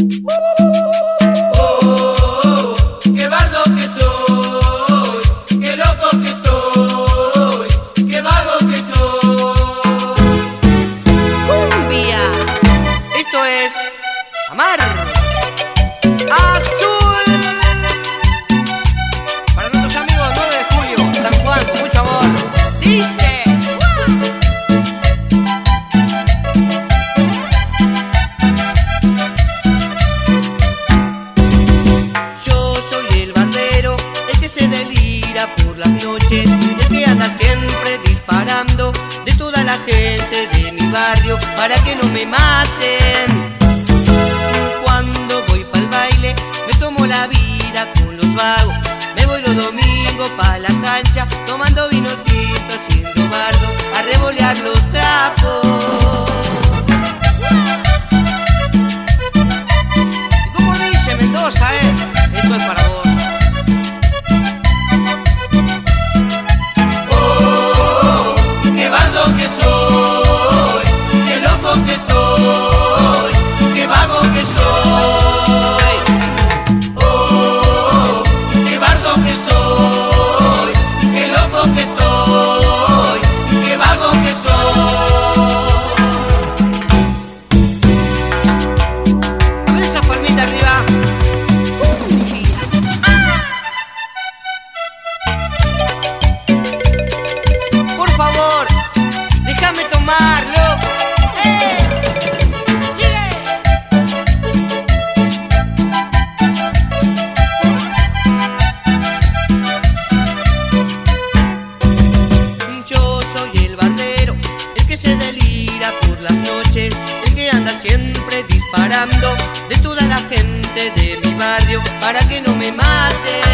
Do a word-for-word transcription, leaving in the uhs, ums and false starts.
Amar Azul. Para nuestros amigos, nueve de julio, San Juan, con mucho amor. Dice: yo soy el bandero, el que se delira por las noches, el que anda siempre disparando de toda la gente de mi barrio para que no me maten. Tomo la vida con los vagos, me voy los domingos pa' la cancha, tomando vino tinto, haciendo bardo, a revolear los trapos. Y como dice Mendoza, eh, esto es para vos. Oh, qué bardo que soy, qué loco que estoy, qué vago que soy. El que anda siempre disparando de toda la gente de mi barrio para que no me maten.